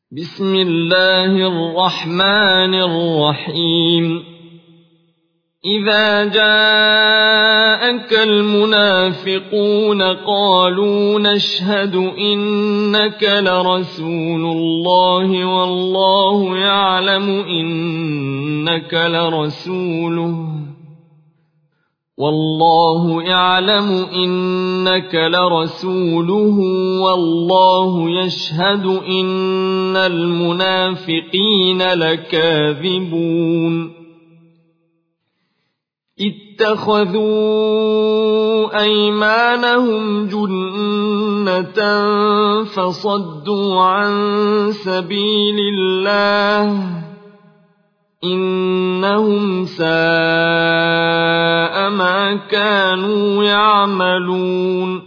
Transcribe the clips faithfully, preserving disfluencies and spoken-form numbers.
بسم الله الرحمن الرحيم إذا جاءك المنافقون قالوا نشهد إنك لرسول الله والله يعلم إنك لرسوله والله يعلم إنك لرسوله والله يشهد إن المنافقين لكاذبون اتخذوا أيمانهم جنة فصدوا عن سبيل الله إنهم ساء ما كانوا يعملون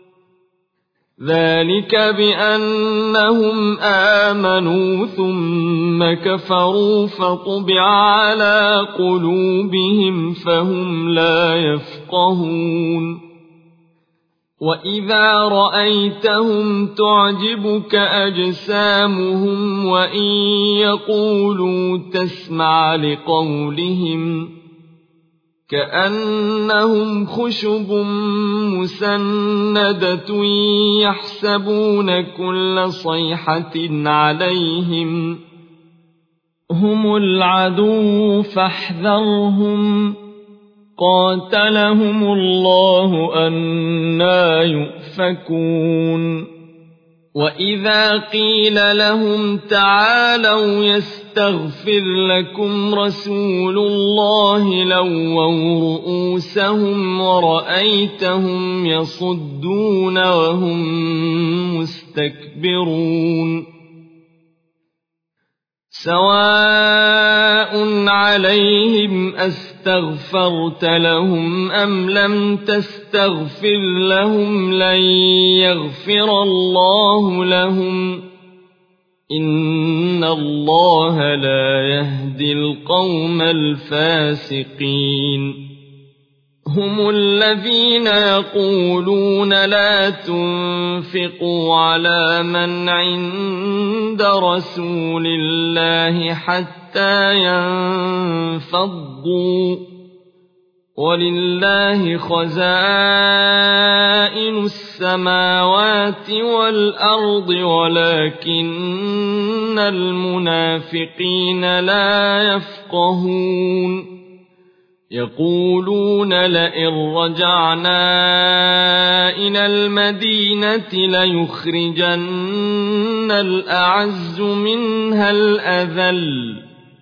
ذلك بأنهم آمنوا ثم كفروا فطبع على قلوبهم فهم لا يفقهون وإذا رأيتهم تعجبك أجسامهم وإن يقولوا تسمع لقولهم كأنهم خشب مسندة يحسبون كل صيحة عليهم هم العدو فاحذرهم قاتلهم الله أنى يؤفكون وإذا قيل لهم تعالوا يستغفر لكم رسول الله لووا رؤوسهم ورأيتهم يصدون وهم مستكبرون سواء عليهم أستغفرت لهم أم لم تستغفر لهم لن يغفر الله لهم إن الله لا يهدي القوم الفاسقين هم الذين يقولون لا تنفقوا على من عند رسول الله حتى ينفضوا ولله خزائن السماوات والأرض ولكن المنافقين لا يفقهون يقولون لئن رجعنا إلى المدينة ليخرجن الأعز منها الأذل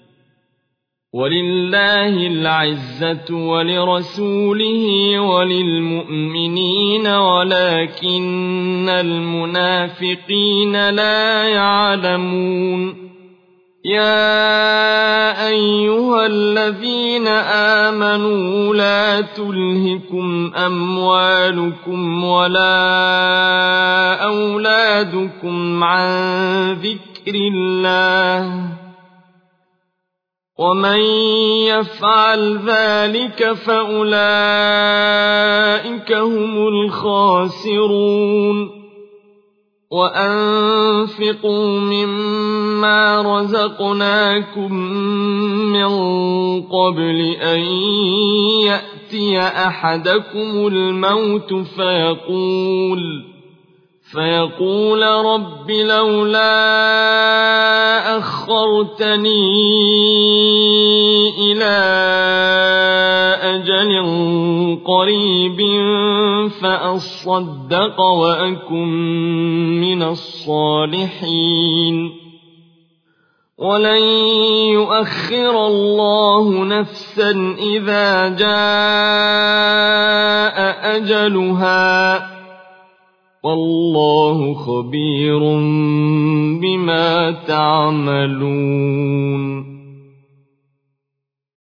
ولله العزة ولرسوله وللمؤمنين ولكن المنافقين لا يعلمون يا أيها الذين آمنوا لا تلهكم أموالكم ولا أولادكم عن ذكر الله ومن يفعل ذلك فأولئك هم الخاسرون وأنفقوا مما رزقناكم من قبل أن يأتي أحدكم الموت فيقول فيقول رب لولا أخرتني إلى أجل قريب فأصدق وأكن من الصالحين ولن يؤخر الله نفسا إذا جاء أجلها والله خبير بما تعملون